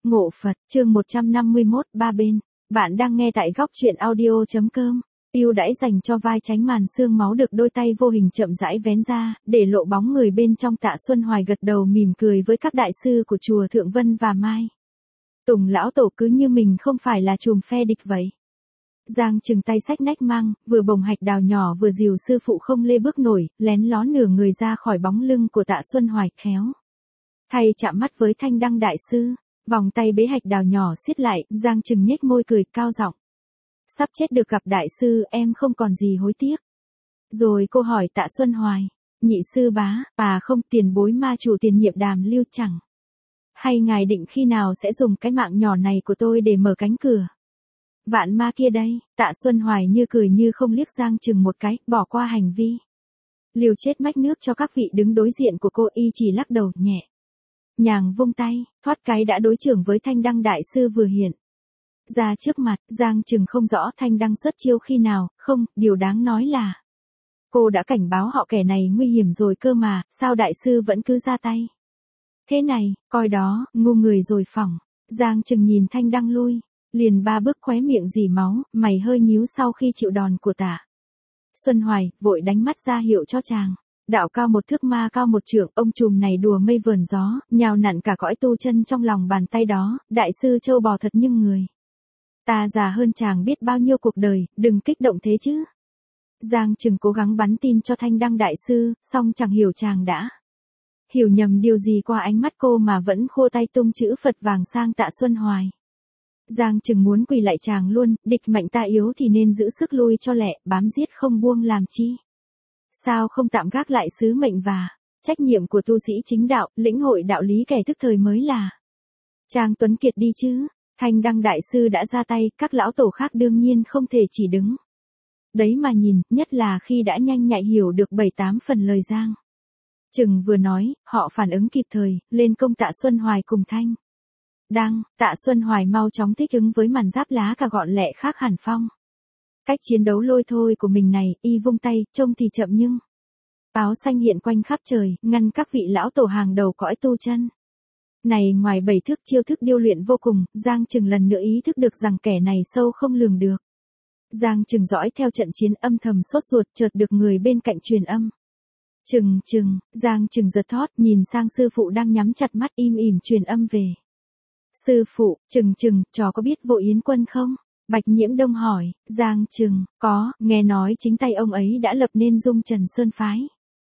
Ngộ Phật, chương 151, ba bên. Bạn đang nghe tại góc truyện audio.com. Ưu đãi dành cho vai tránh màn xương máu được đôi tay vô hình chậm rãi vén ra, để lộ bóng người bên trong. Tạ Xuân Hoài gật đầu mỉm cười với các đại sư của chùa Thượng Vân và Mai. Tùng lão tổ cứ như mình không phải là trùm phe địch vậy. Giang Trừng tay xách nách mang, vừa bồng hạch đào nhỏ vừa dìu sư phụ không lê bước nổi, lén ló nửa người ra khỏi bóng lưng của Tạ Xuân Hoài khéo. Thay chạm mắt với Thanh Đăng đại sư. Vòng tay bế hạch đào nhỏ siết lại, Giang Trừng nhếch môi cười cao giọng. Sắp chết được gặp đại sư, em không còn gì hối tiếc. Rồi cô hỏi Tạ Xuân Hoài, nhị sư bá, không tiền bối ma chủ tiền nhiệm Đàm Lưu chẳng. Hay ngài định khi nào sẽ dùng cái mạng nhỏ này của tôi để mở cánh cửa? Vạn ma kia đây, Tạ Xuân Hoài như cười như không liếc Giang Trừng một cái, bỏ qua hành vi. Liều chết mách nước cho các vị đứng đối diện của cô, y chỉ lắc đầu nhẹ. Nhàng vung tay, thoát cái đã đối trưởng với Thanh Đăng đại sư vừa hiện ra trước mặt. Giang Trừng không rõ Thanh Đăng xuất chiêu khi nào, không, điều đáng nói là cô đã cảnh báo họ kẻ này nguy hiểm rồi cơ mà, sao đại sư vẫn cứ ra tay? Thế này, coi đó, ngu người rồi phỏng. Giang Trừng nhìn Thanh Đăng lui, liền ba bước khóe miệng rỉ máu, mày hơi nhíu sau khi chịu đòn của Tạ Xuân Hoài, vội đánh mắt ra hiệu cho chàng. Đạo cao một thước ma cao một trượng, ông trùm này đùa mây vờn gió, nhào nặn cả cõi tu chân trong lòng bàn tay đó, đại sư châu bò thật nhưng người. Ta già hơn chàng biết bao nhiêu cuộc đời, đừng kích động thế chứ. Giang Trừng cố gắng bắn tin cho Thanh Đăng đại sư, song chẳng hiểu chàng đã hiểu nhầm điều gì qua ánh mắt cô mà vẫn khua tay tung chữ Phật vàng sang Tạ Xuân Hoài. Giang Trừng muốn quỳ lại chàng luôn, địch mạnh ta yếu thì nên giữ sức lui cho lẹ, bám giết không buông làm chi. Sao không tạm gác lại sứ mệnh và trách nhiệm của tu sĩ chính đạo, lĩnh hội đạo lý kẻ thức thời mới là Trang Tuấn Kiệt đi chứ. Thanh Đăng đại sư đã ra tay, các lão tổ khác đương nhiên không thể chỉ đứng đấy mà nhìn, nhất là khi đã nhanh nhạy hiểu được 7-8 phần lời Giang Trừng vừa nói, họ phản ứng kịp thời, lên công Tạ Xuân Hoài cùng Thanh Đăng. Tạ Xuân Hoài mau chóng thích ứng với màn giáp lá cả gọn lẹ khác hẳn phong. Cách chiến đấu lôi thôi của mình này, y vung tay, trông thì chậm nhưng áo xanh hiện quanh khắp trời, ngăn các vị lão tổ hàng đầu cõi tu chân. Này ngoài 7 thước chiêu thức điêu luyện vô cùng, Giang Trừng lần nữa ý thức được rằng kẻ này sâu không lường được. Giang Trừng dõi theo trận chiến âm thầm sốt ruột, chợt được người bên cạnh truyền âm. Trừng, Giang Trừng giật thót, nhìn sang sư phụ đang nhắm chặt mắt im ỉm truyền âm về. Sư phụ, Trừng, trò có biết Vô Yến Quân không? Bạch Nhiễm Đông hỏi. Giang Trừng, có, nghe nói chính tay ông ấy đã lập nên Dung Trần Sơn Phái.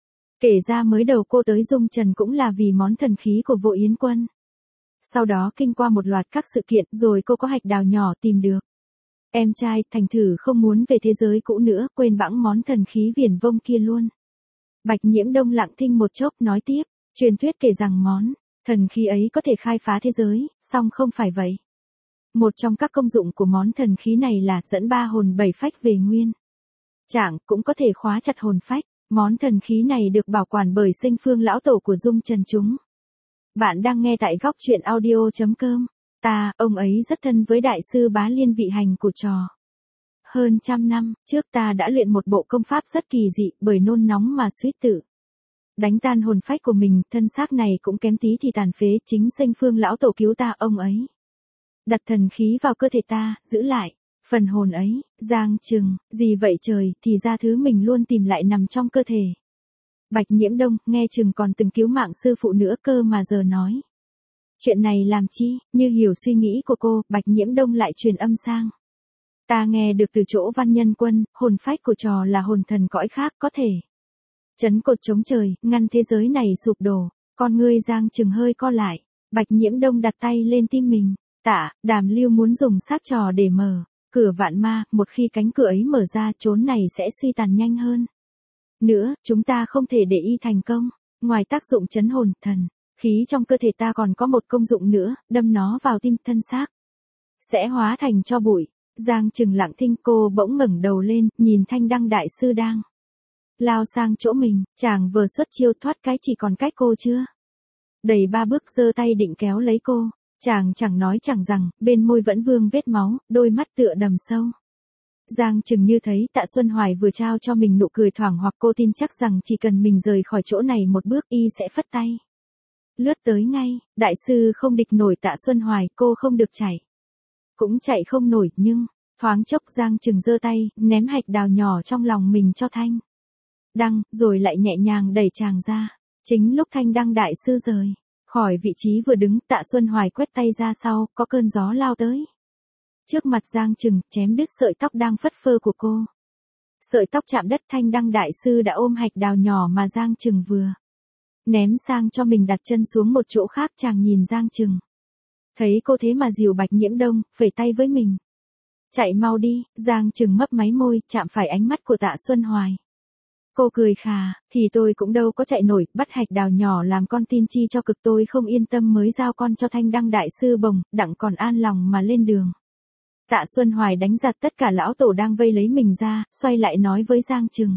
Kể ra mới đầu cô tới Dung Trần cũng là vì món thần khí của Vô Yến Quân. Sau đó kinh qua một loạt các sự kiện rồi cô có hạch đào nhỏ tìm được em trai, thành thử không muốn về thế giới cũ nữa, quên bẵng món thần khí viển vông kia luôn. Bạch Nhiễm Đông lặng thinh một chốc nói tiếp, truyền thuyết kể rằng món thần khí ấy có thể khai phá thế giới, song không phải vậy. Một trong các công dụng của món thần khí này là dẫn 3 hồn 7 phách về nguyên trạng, cũng có thể khóa chặt hồn phách. Món thần khí này được bảo quản bởi Sinh Phương lão tổ của Dung Trần chúng. Bạn đang nghe tại góc truyện audio.com. Ông ấy rất thân với đại sư Bá Liên vị hành của trò. Hơn 100 năm trước ta đã luyện một bộ công pháp rất kỳ dị, bởi nôn nóng mà suýt tự đánh tan hồn phách của mình, thân xác này cũng kém tí thì tàn phế, chính Sinh Phương lão tổ cứu ta, ông ấy đặt thần khí vào cơ thể ta, giữ lại phần hồn ấy. Giang Trừng, gì vậy trời, thì ra thứ mình luôn tìm lại nằm trong cơ thể. Bạch Nhiễm Đông, nghe chừng còn từng cứu mạng sư phụ nữa cơ mà giờ nói chuyện này làm chi? Như hiểu suy nghĩ của cô, Bạch Nhiễm Đông lại truyền âm sang. Ta nghe được từ chỗ Văn Nhân Quân, hồn phách của trò là hồn thần cõi khác, có thể trấn cột chống trời, ngăn thế giới này sụp đổ. Con ngươi Giang Trừng hơi co lại. Bạch Nhiễm Đông đặt tay lên tim mình. Đàm Lưu muốn dùng xác trò để mở cửa vạn ma, một khi cánh cửa ấy mở ra, chốn này sẽ suy tàn nhanh hơn nữa, chúng ta không thể để y thành công. Ngoài tác dụng trấn hồn thần khí trong cơ thể ta còn có một công dụng nữa, đâm nó vào tim, thân xác sẽ hóa thành tro bụi. Giang Trừng lặng thinh, cô bỗng ngẩng đầu lên, nhìn Thanh Đăng đại sư đang lao sang chỗ mình. Chàng vừa xuất chiêu thoát cái chỉ còn cách cô chưa đầy 3 bước, giơ tay định kéo lấy cô. Chàng chẳng nói chẳng rằng, bên môi vẫn vương vết máu, đôi mắt tựa đầm sâu. Giang Trừng như thấy Tạ Xuân Hoài vừa trao cho mình nụ cười thoảng, hoặc cô tin chắc rằng chỉ cần mình rời khỏi chỗ này một bước, y sẽ phất tay lướt tới ngay, đại sư không địch nổi Tạ Xuân Hoài, cô không được chạy. Cũng chạy không nổi nhưng, thoáng chốc Giang Trừng giơ tay, ném hạch đào nhỏ trong lòng mình cho Thanh Đăng, rồi lại nhẹ nhàng đẩy chàng ra. Chính lúc Thanh Đăng đại sư rời khỏi vị trí vừa đứng, Tạ Xuân Hoài quét tay ra sau, có cơn gió lao tới. Trước mặt Giang Trừng, chém đứt sợi tóc đang phất phơ của cô. Sợi tóc chạm đất, Thanh Đăng đại sư đã ôm hạch đào nhỏ mà Giang Trừng vừa ném sang cho mình, đặt chân xuống một chỗ khác. Chàng nhìn Giang Trừng, thấy cô thế mà dìu Bạch Nhiễm Đông, phẩy tay với mình. Chạy mau đi. Giang Trừng mấp máy môi, chạm phải ánh mắt của Tạ Xuân Hoài. Cô cười khà, thì tôi cũng đâu có chạy nổi, bắt hạch đào nhỏ làm con tin chi cho cực, tôi không yên tâm mới giao con cho Thanh Đăng đại sư bồng, đặng còn an lòng mà lên đường. Tạ Xuân Hoài đánh giật tất cả lão tổ đang vây lấy mình ra, xoay lại nói với Giang Trừng.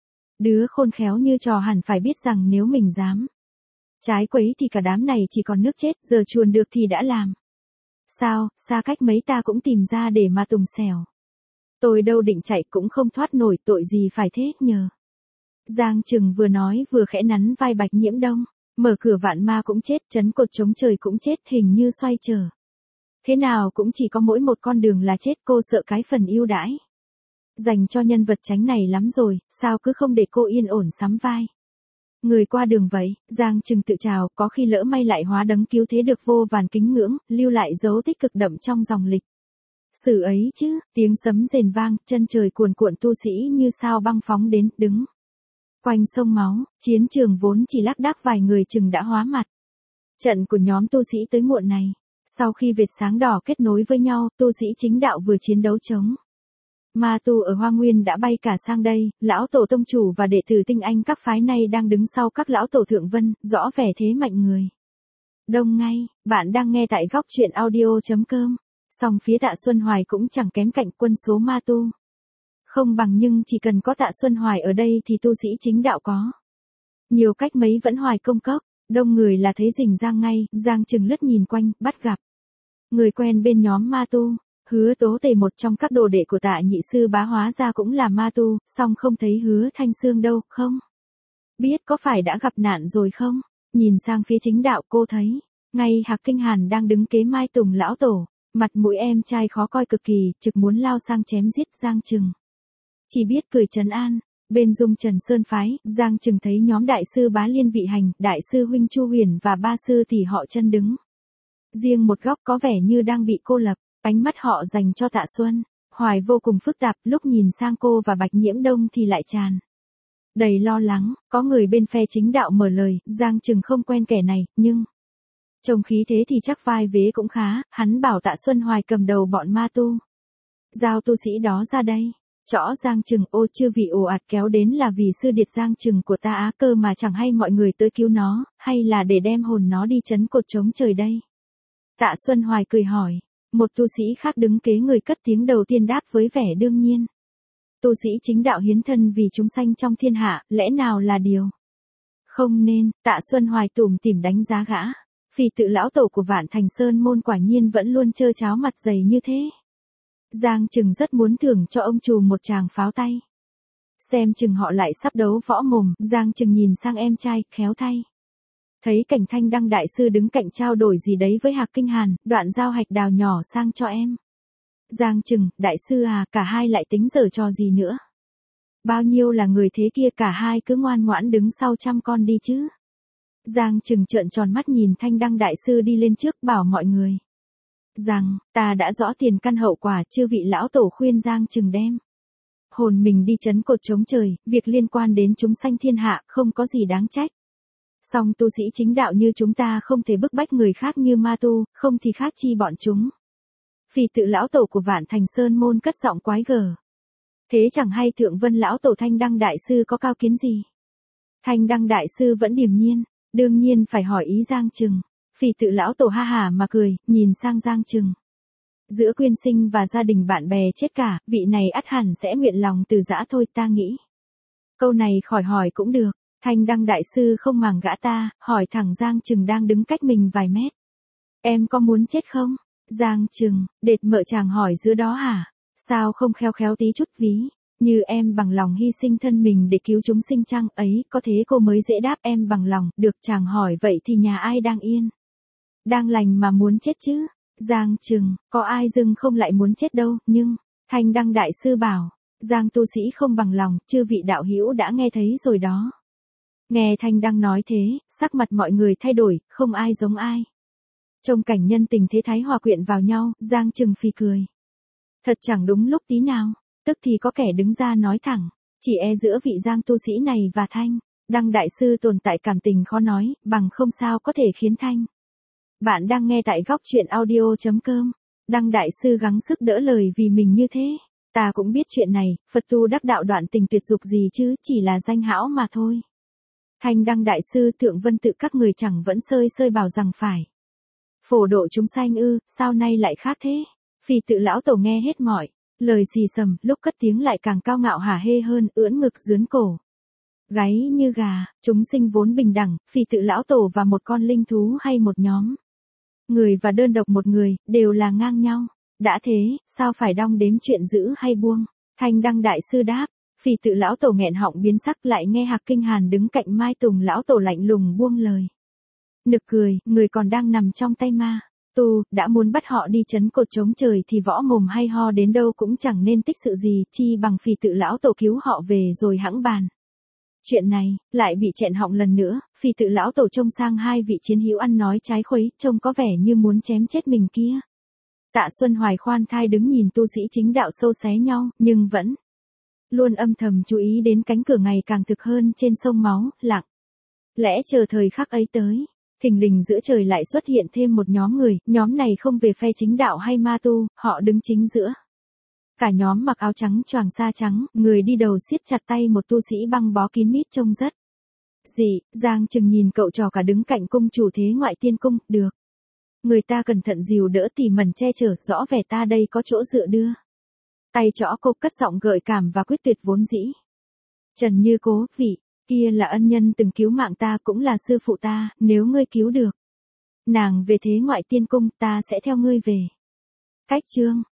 Đứa khôn khéo như trò hẳn phải biết rằng nếu mình dám trái quấy thì cả đám này chỉ còn nước chết, giờ chuồn được thì đã làm. Sao, xa cách mấy ta cũng tìm ra để mà tùng xẻo. Tôi đâu định chạy cũng không thoát nổi, tội gì phải thế nhờ. Giang Trừng vừa nói vừa khẽ nắn vai Bạch Nhiễm Đông. Mở cửa vạn ma cũng chết, trấn cột chống trời cũng chết, hình như xoay trở. Thế nào cũng chỉ có mỗi một con đường là chết, cô sợ cái phần ưu đãi dành cho nhân vật tránh này lắm rồi, sao cứ không để cô yên ổn sắm vai. Người qua đường vậy, Giang Trừng tự trào, có khi lỡ may lại hóa đấng cứu thế được vô vàn kính ngưỡng, lưu lại dấu tích cực đậm trong dòng lịch sử ấy chứ. Tiếng sấm rền vang, chân trời cuồn cuộn, tu sĩ như sao băng phóng đến, đứng quanh sông máu. Chiến trường vốn chỉ lác đác vài người chừng đã hóa mặt trận của nhóm tu sĩ tới muộn này. Sau khi vệt sáng đỏ kết nối với nhau, tu sĩ chính đạo vừa chiến đấu chống ma tu ở Hoa Nguyên đã bay cả sang đây. Lão tổ tông chủ và đệ tử tinh anh các phái này đang đứng sau các lão tổ thượng vân, rõ vẻ thế mạnh người đông ngay. Bạn đang nghe tại góc truyện audio.com. Song phía Tạ Xuân Hoài cũng chẳng kém cạnh, quân số ma tu không bằng, nhưng chỉ cần có Tạ Xuân Hoài ở đây thì tu sĩ chính đạo có nhiều cách mấy vẫn hoài công cốc. Đông người là thấy rình rang ngay. Giang Trừng lướt nhìn quanh, bắt gặp người quen bên nhóm ma tu. Hứa Tố Tề, một trong các đồ đệ của Tạ nhị sư bá, hóa ra cũng là ma tu, song không thấy Hứa Thanh Sương đâu, không biết có phải đã gặp nạn rồi không. Nhìn sang phía chính đạo, cô thấy ngay Hạc Kinh Hàn đang đứng kế Mai Tùng lão tổ, mặt mũi em trai khó coi cực kỳ, trực muốn lao sang chém giết. Giang Trừng chỉ biết cười trấn an. Bên Dung Trần Sơn phái, Giang Trừng thấy nhóm đại sư Bá Liên Vị Hành, đại sư huynh Chu Huyền và ba sư tỷ họ Chân đứng riêng một góc, có vẻ như đang bị cô lập. Ánh mắt họ dành cho Tạ Xuân Hoài vô cùng phức tạp, lúc nhìn sang cô và Bạch Nhiễm Đông thì lại tràn đầy lo lắng. Có người bên phe chính đạo mở lời, Giang Trừng không quen kẻ này, nhưng trông khí thế thì chắc vai vế cũng khá. Hắn bảo Tạ Xuân Hoài cầm đầu bọn ma tu, giao tu sĩ đó ra đây. Chõ Giang Trừng, ô chư vị ồ ạt kéo đến là vì sư điệt Giang Trừng của ta á, cơ mà chẳng hay mọi người tới cứu nó, hay là để đem hồn nó đi trấn cột chống trời đây. Tạ Xuân Hoài cười hỏi. Một tu sĩ khác đứng kế người cất tiếng đầu tiên đáp với vẻ đương nhiên. Tu sĩ chính đạo hiến thân vì chúng sanh trong thiên hạ, lẽ nào là điều không nên. Tạ Xuân Hoài tủm tỉm đánh giá gã. Phì tự lão tổ của Vạn Thành Sơn môn quả nhiên vẫn luôn trơ cháo mặt dày như thế. Giang Trừng rất muốn thưởng cho ông trù một tràng pháo tay. Xem chừng họ lại sắp đấu võ mồm. Giang Trừng nhìn sang em trai, khéo thay thấy cảnh Thanh Đăng đại sư đứng cạnh trao đổi gì đấy với Hạc Kinh Hàn, đoạn giao hạch đào nhỏ sang cho em. Giang Trừng, đại sư à, cả hai lại tính giở trò gì nữa. Bao nhiêu là người thế kia, cả hai cứ ngoan ngoãn đứng sau chăm con đi chứ. Giang Trừng trợn tròn mắt nhìn Thanh Đăng đại sư đi lên trước, bảo mọi người rằng, ta đã rõ tiền căn hậu quả, chư vị lão tổ khuyên Giang Trừng đem hồn mình đi trấn cột chống trời, việc liên quan đến chúng sanh thiên hạ, không có gì đáng trách. Song tu sĩ chính đạo như chúng ta không thể bức bách người khác như ma tu, không thì khác chi bọn chúng. Phì tự lão tổ của Vạn Thành Sơn môn cất giọng quái gở. Thế chẳng hay Thượng Vân lão tổ Thanh Đăng đại sư có cao kiến gì? Thanh Đăng đại sư vẫn điềm nhiên, đương nhiên phải hỏi ý Giang Trừng. Phì tự lão tổ ha hả mà cười, nhìn sang Giang Trừng. Giữa Quyên Sinh và gia đình bạn bè chết cả, vị này ắt hẳn sẽ nguyện lòng từ giã thôi, ta nghĩ. Câu này khỏi hỏi cũng được. Thanh Đăng đại sư không màng gã ta, hỏi thẳng Giang Trừng đang đứng cách mình vài mét. Em có muốn chết không? Giang Trừng, đệt mợ chàng hỏi giữa đó hả? Sao không khéo khéo tí chút ví? Như em bằng lòng hy sinh thân mình để cứu chúng sinh chăng ấy, có thế cô mới dễ đáp em bằng lòng, được chàng hỏi vậy thì nhà ai đang yên, đang lành mà muốn chết chứ? Giang Trừng, có ai dưng không lại muốn chết đâu, nhưng, Thanh Đăng Đại Sư bảo, Giang tu sĩ không bằng lòng, chư vị đạo hữu đã nghe thấy rồi đó. Nghe Thanh Đăng nói thế, sắc mặt mọi người thay đổi, không ai giống ai. Trong cảnh nhân tình thế thái hòa quyện vào nhau, Giang Trừng phì cười. Thật chẳng đúng lúc tí nào, tức thì có kẻ đứng ra nói thẳng, chỉ e giữa vị Giang tu sĩ này và Thanh Đăng Đại Sư tồn tại cảm tình khó nói, bằng không sao có thể khiến Thanh. Bạn đang nghe tại góc truyện audio.com. Đăng Đại Sư gắng sức đỡ lời vì mình như thế. Ta cũng biết chuyện này, Phật tu đắc đạo đoạn tình tuyệt dục gì chứ, chỉ là danh hão mà thôi. Thanh Đăng Đại Sư Thượng Vân Tự các người chẳng vẫn sơi sơi bảo rằng phải phổ độ chúng sanh ư, sao nay lại khác thế? Phì Tự lão tổ nghe hết mọi lời xì xầm, lúc cất tiếng lại càng cao ngạo hả hê hơn, ưỡn ngực dướn cổ. Gáy như gà, chúng sinh vốn bình đẳng, Phì Tự lão tổ và một con linh thú hay một nhóm người và đơn độc một người, đều là ngang nhau. Đã thế, sao phải đong đếm chuyện giữ hay buông? Thanh Đăng Đại Sư đáp, Phì Tự lão tổ nghẹn họng biến sắc, lại nghe Hạc Kinh Hàn đứng cạnh Mai Tùng lão tổ lạnh lùng buông lời. Nực cười, người còn đang nằm trong tay ma tu, đã muốn bắt họ đi chấn cột chống trời thì võ mồm hay ho đến đâu cũng chẳng nên tích sự gì, chi bằng Phì Tự lão tổ cứu họ về rồi hẵng bàn. Chuyện này, lại bị chẹn họng lần nữa, Phì Tự lão tổ trông sang hai vị chiến hữu ăn nói trái khuấy, trông có vẻ như muốn chém chết mình kia. Tạ Xuân Hoài khoan thai đứng nhìn tu sĩ chính đạo sâu xé nhau, nhưng vẫn luôn âm thầm chú ý đến cánh cửa ngày càng thực hơn trên sông máu, lặng lẽ chờ thời khắc ấy tới. Thình lình giữa trời lại xuất hiện thêm một nhóm người, nhóm này không về phe chính đạo hay ma tu, họ đứng chính giữa. Cả nhóm mặc áo trắng choàng sa trắng, người đi đầu siết chặt tay một tu sĩ băng bó kín mít trông rất dị. Giang Trừng nhìn cậu trò cả đứng cạnh cung chủ thế ngoại tiên cung, được. Người ta cẩn thận dìu đỡ tỉ mẩn che chở, rõ vẻ ta đây có chỗ dựa đưa. Tay trõ cô cất giọng gợi cảm và quyết tuyệt vốn dĩ. Trần Như Cố, vị kia là ân nhân từng cứu mạng ta, cũng là sư phụ ta, nếu ngươi cứu được nàng về thế ngoại tiên cung, ta sẽ theo ngươi về. Cách chương